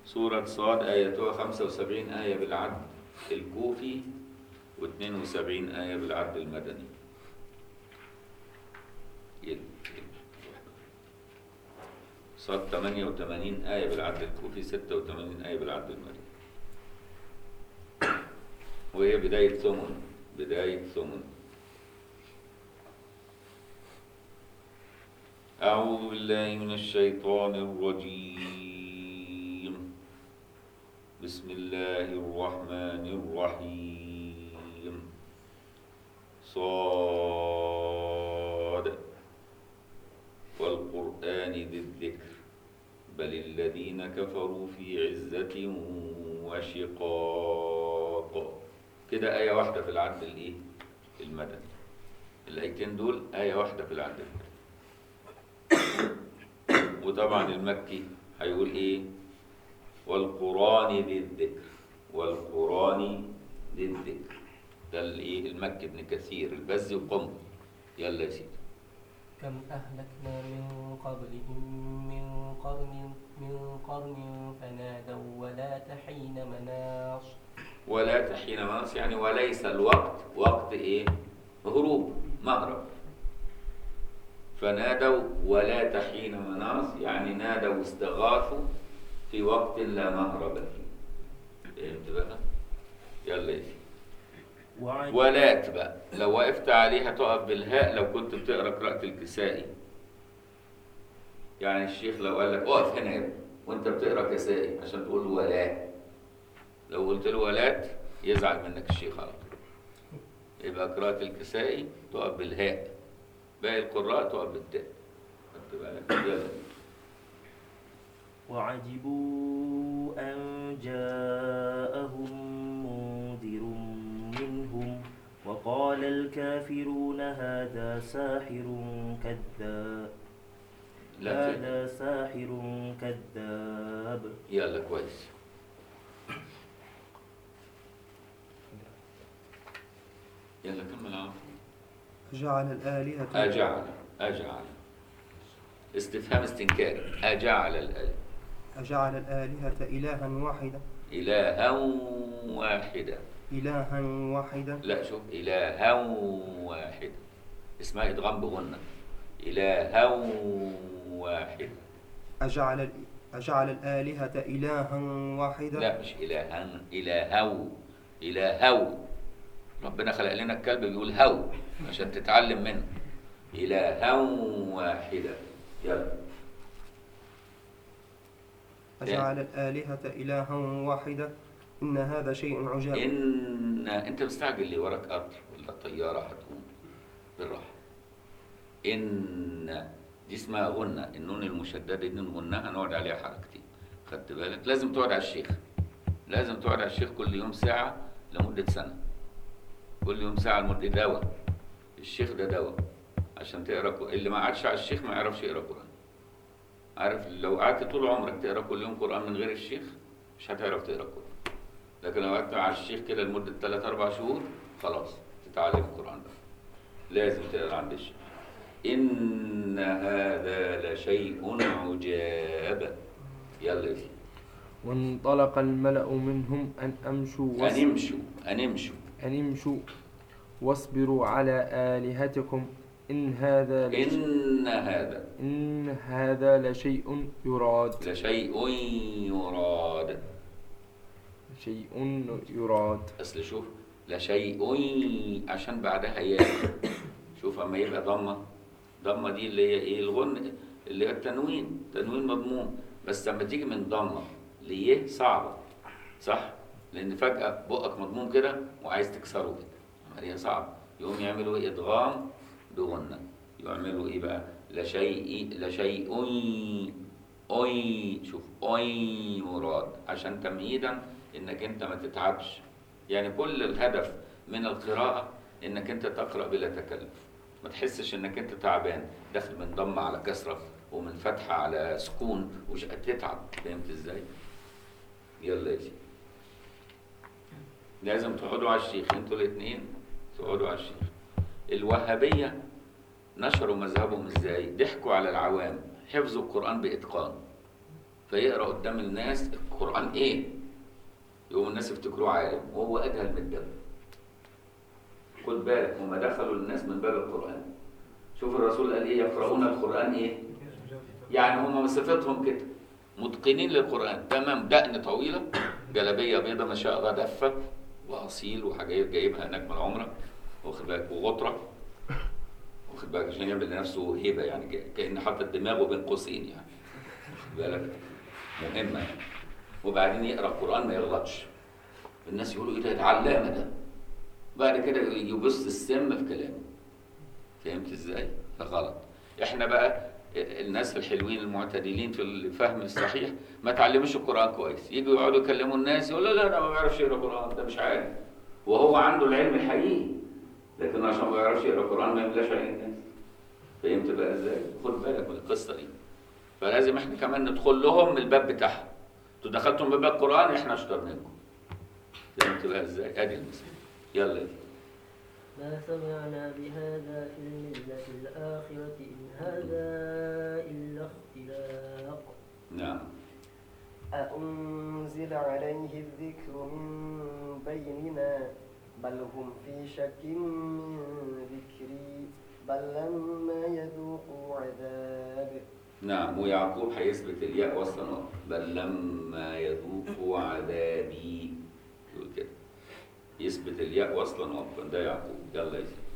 سورة صاد آياتها 75 آية بالعد الكوفي و72 آية بالعد المدني. صاد 88 آية بالعد الكوفي، 86 آية بالعد المدني. وهي بداية ثمن، بداية ثمن. أعوذ بالله من الشيطان الرجيم. بسم الله الرحمن الرحيم. صاد والقرآن ذي الذكر بل الذين كفروا في عزة وشقاق. كده آية واحدة في العد الإيه؟ المدني. الآيتين دول آية واحدة في العد المدني. وطبعا المكي هيقول إيه؟ والقرآن ذي الذكر، والقرآن ذي الذكر. ده الإيه؟ المكي ابن كثير البزي وقم. يلا يا سيدي. كم أهلكنا من قبلهم من قرن فنادوا ولا حين مناص. ولا حين مناص يعني وليس الوقت وقت إيه؟ هروب، مهرب. فنادوا ولا حين مناص يعني نادوا واستغاثوا في وقت لا مهرب فيه. فهمت بقى؟ يلا يا سيدي. ولات بقى لو وقفت عليها تقف بالهاء لو كنت بتقرا قراءة الكسائي. يعني الشيخ لو قال لك اقف هنا يا ابني وانت بتقرا كسائي عشان تقول له ولا، لو قلت له ولات يزعل منك الشيخ على طول. يبقى قراءة الكسائي تقف بالهاء، باقي القراء تقف بالتاء. خدت بالك؟ يلا. وعجبوا أن جاءهم منذر منهم وقال الكافرون هذا ساحر كذاب. هذا ساحر كذاب. يلا كويس. يلا كمل عم. أجعل الآلهة أجعل استفهام استنكاري. أجعل الآلهة إلها واحدا. إلها واحدة. إلها واحدا. لا شوف، إلها واحدة اسمها إدغام بغنة. إلها واحدة. أجعل الآلهة إلها واحدا. لا مش إلها، إلهو. ربنا خلق لنا الكلب بيقول هو عشان تتعلم منه. إلها واحدة. يلا. أجعل الآلهة إلها واحدة إن هذا شيء عجاب. أنت مستعجل ليه؟ وراك قطر ولا طيارة هتقوم؟ بالراحة. إن دي اسمها غنة، النون المشددة دي نغنها نقعد عليها حركتين. خدت بالك؟ لازم تقعد على الشيخ، لازم تقعد على الشيخ كل يوم ساعة لمدة سنة. كل يوم ساعة لمدة دواء. الشيخ ده دواء عشان تقرا. اللي ما قعدش على الشيخ ما يعرفش يقرا قرآن. عارف لو قعدت طول عمرك تقرا كل يوم قرآن من غير الشيخ مش هتعرف تقرا قرآن. لكن لو قعدت على الشيخ كده لمدة 3-4 شهور خلاص تتعلم القرآن ده. لازم تقرا عند الشيخ. إن هذا لشيء عجاب. يلا يا سيدي. وانطلق الملأ منهم أن امشوا واصبروا على آلهتكم إن هذا لشيء يراد. أصل شوف لشيء عشان بعدها ياء. شوف أما يبقى ضمة دي اللي هي إيه؟ الغن اللي هي التنوين، تنوين مضموم. بس لما تيجي من ضمة ليه صعبة، صح؟ لأن فجأة بقك مضموم كده وعايز تكسره كده، هي صعبة. يقوم يعملوا إيه؟ إدغام بغنة. يعملوا إيه بقى؟ لشيء شوف مراد عشان تمهيدا إنك أنت ما تتعبش. يعني كل الهدف من القراءة إنك أنت تقرأ بلا تكلف، ما تحسش إنك أنت تعبان داخل من ضمة على كسرة ومن فتحة على سكون ومش تتعب. فهمت إزاي؟ يلا يا سيدي. لازم تقعدوا على الشيخ انتوا الاثنين، تقعدوا على الشيخ. الوهابية نشروا مذهبهم ازاي؟ ضحكوا على العوام، حفظوا القرآن بإتقان. فيقرأ قدام الناس القرآن إيه؟ يقوم الناس يفتكروه عالم وهو أجهل من الدم. خد بالك هم دخلوا الناس من باب القرآن. شوف الرسول قال إيه؟ يقرؤون القرآن إيه؟ يعني هم صفتهم كده متقنين للقرآن تمام، دقن طويلة، جلابية بيضة ما شاء الله دفة وأصيل وحاجات جايبها هناك من العمرة، واخد بالك، وغطرة، واخد بالك، عشان يعمل لنفسه هيبة يعني كأن حاطط دماغه بين قوسين يعني، واخد بالك، مهمة يعني. وبعدين يقرأ القرآن ما يغلطش، الناس يقولوا إيه ده علامة ده، بعد كده يبص السم في كلامه. فهمت إزاي؟ فغلط. إحنا بقى الناس الحلوين المعتدلين في الفهم الصحيح ما تعلموش القرآن كويس، يجوا يقعدوا يكلموا الناس يقول لا أنا ما بعرفش يقرأ القرآن، ده مش عارف، وهو عنده العلم الحقيقي، لكن عشان ما بيعرفش يقرأ القرآن ما يملاش عين الناس. فهمت بقى إزاي؟ خد بالك من القصة دي. فلازم إحنا كمان ندخل لهم من الباب بتاعهم. أنتوا دخلتم من باب القرآن إحنا أشطر منكم. فهمت بقى إزاي؟ أدي المثال. يلا. ما سمعنا بهذا في الملة الآخرة إن هذا إلا اختلاق. نعم. أأنزل عليه الذكر من بيننا بل هم في شك من ذكري بل لما يذوقوا عذاب. نعم، ويعقوب هيثبت الياء والصناء، بل لما يذوقوا عذابي، يقول كده، يثبت الياء وصلا وقفا، ده يعقوب. يلا يا سيدي.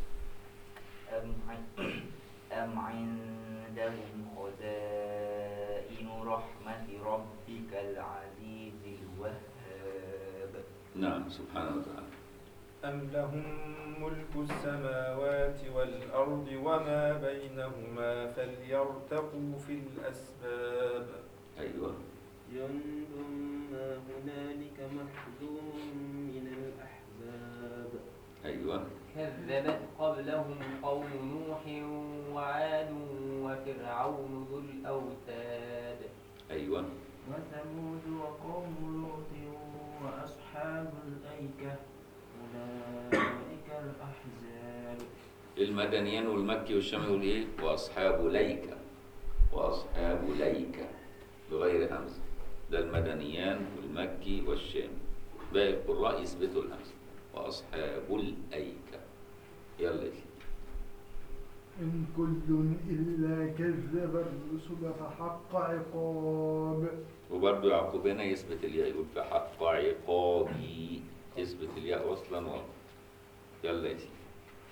أم عندهم خزائن رحمة ربك العزيز الوهاب. نعم سبحانه وتعالى. أم لهم ملك السماوات والأرض وما بينهما فليرتقوا في الأسباب. أيوه. جند ما هنالك محزون من الأحزاب. أيوه. كذبت قبلهم قوم نوح وعاد وفرعون ذو الأوتاد. أيوه. وثمود وقوم لوط وأصحاب الأيكة أولئك الأحزاب. المدنيين والمكي والشامي يقول إيه؟ وأصحاب ليكة، وأصحاب ليكة بغير همزة. ده المدنيان والمكي والشامي. باقي القراء يثبتوا الهمزة. وأصحاب الأيكة. يلا يا سيدي. إن كل إلا كذب الرسل فحق عقاب. وبرضه يعقوب هنا يثبت الياء، يقول فحق عقابي، يثبت الياء وصلا وقفا. يلا يا سيدي.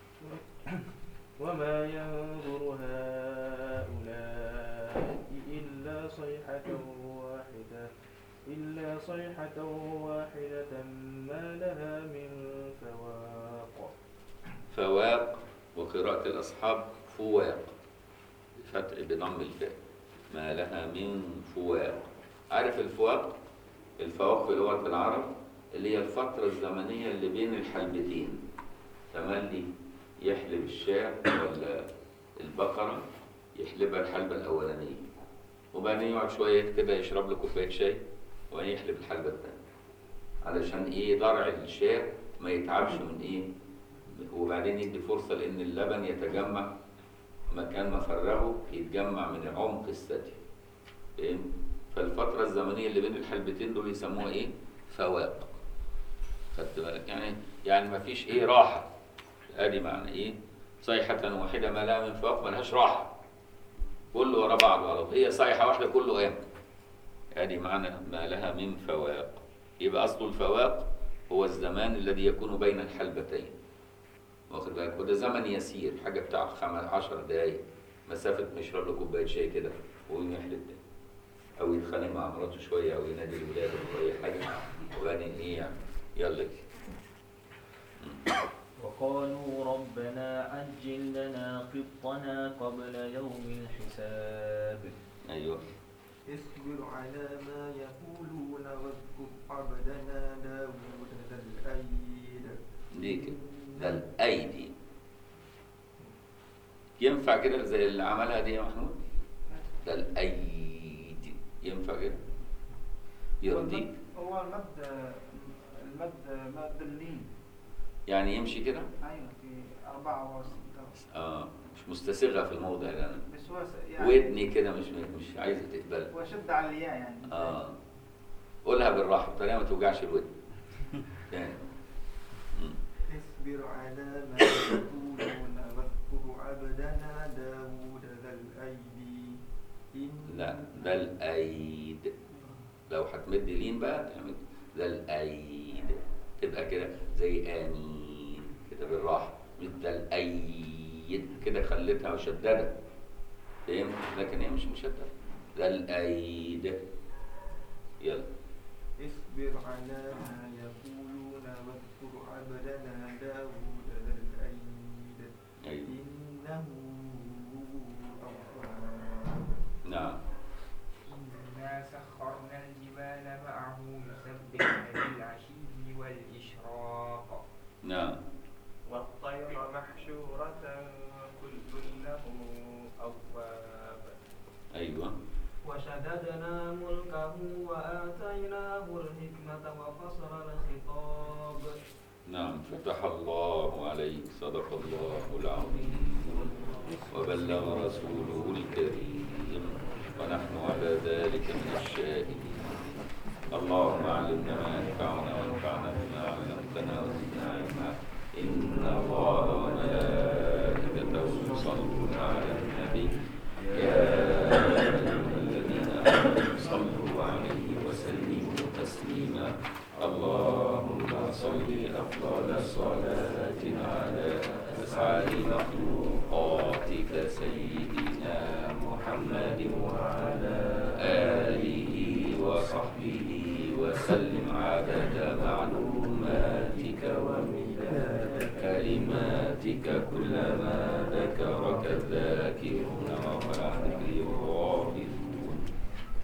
وما ينظر هؤلاء إلا صيحة واحدة ما لها من فواق. فواق، وقراءة الأصحاب فواق فتح بضم الفاء، ما لها من فواق. عارف الفواق؟ الفواق في لغة العرب اللي هي الفترة الزمنية اللي بين الحلبتين، تملي يحلب الشاة ولا البقرة، يحلبها الحلبة الأولانية وبعدين يقعد شوية كده يشرب له كوباية شاي وبعدين يحلب الحلبة الثانية، علشان إيه؟ ضرع الشاة ما يتعبش من إيه؟ وبعدين يدي فرصة لأن اللبن يتجمع مكان ما فرغه، يتجمع من عمق الثدي. فاهم؟ فالفترة الزمنية اللي بين الحلبتين دول يسموها إيه؟ فواق. خدت بالك؟ يعني ما فيش إيه راحة. ادي معنى ايه؟ صيحة واحدة ما لها من فواق، ملهاش راحة، كله ورا بعض على طول، هي صيحة واحدة كله قام. ادي معنى ما لها من فواق. يبقى اصل الفواق هو الزمان الذي يكون بين الحلبتين، واخد بالك؟ وده زمن يسير، حاجة بتاع 10 دقايق، مسافة ما يشرب له كوباية شاي كده ويقوم يحلب تاني، او يتخانق مع مراته شوية او ينادي الولاد او اي حاجة وبعدين ايه يعني. يلا وقالوا ربنا عجل لنا قطنا قبل يوم الحساب. ايوه. اصبر على ما يقولون واذكر عبدنا داود ذا الأيد. ليه كده؟ ده الأيدي ينفع كده زي اللي عملها دي يا محمود؟ ده الأيدي ينفع كده؟ يرضيك؟ هو المد مد اللين. يعني يمشي كده؟ أيوة في 4 و6. مش مستسيغة في الموضع ده. بس هو يعني ودني كده مش عايزة تقبلها. هو شد على الياء يعني. قولها بالراحة بطريقة ما توجعش الودن. تاني. اصبر على ما يقولون واذكر عبدنا داود ذا الأيدي لا ده الأيد. لو هتمد لين بقى تعمل ده الأيد، تبقى كده زي آمين كده بالراحة، مش ده الأيد كده خليتها مشددة، فهمت؟ لكن هي مش مشددة. ده الأيد. يلا. اصبر على ما يقولون واذكر عبدنا داود ذا الأيد إنه أواب. نعم. إنا سخرنا الجبال معه يسبحن بالعشي والإشراق. نعم. والطير محشورة كل له أواب. أيوة. وشددنا ملكه وآتيناه الحكمة وفصل الخطاب. نعم. فتح الله عليك. صدق الله العظيم وبلغ رسوله الكريم ونحن على ذلك من الشاهدين. اللهم علمنا ما ينفعنا وانفعنا بما علمتنا وزدنا علما. إن الله وملائكته يصلون على النبي يا أيها الذين آمنوا صلوا عليه وسلموا تسليما. اللهم صل أفضل صلاة على أسعد مخلوقاتك سيدنا محمد وعلى آله وصحبه وسلم عدد معلوماتك ومداد كلماتك كلما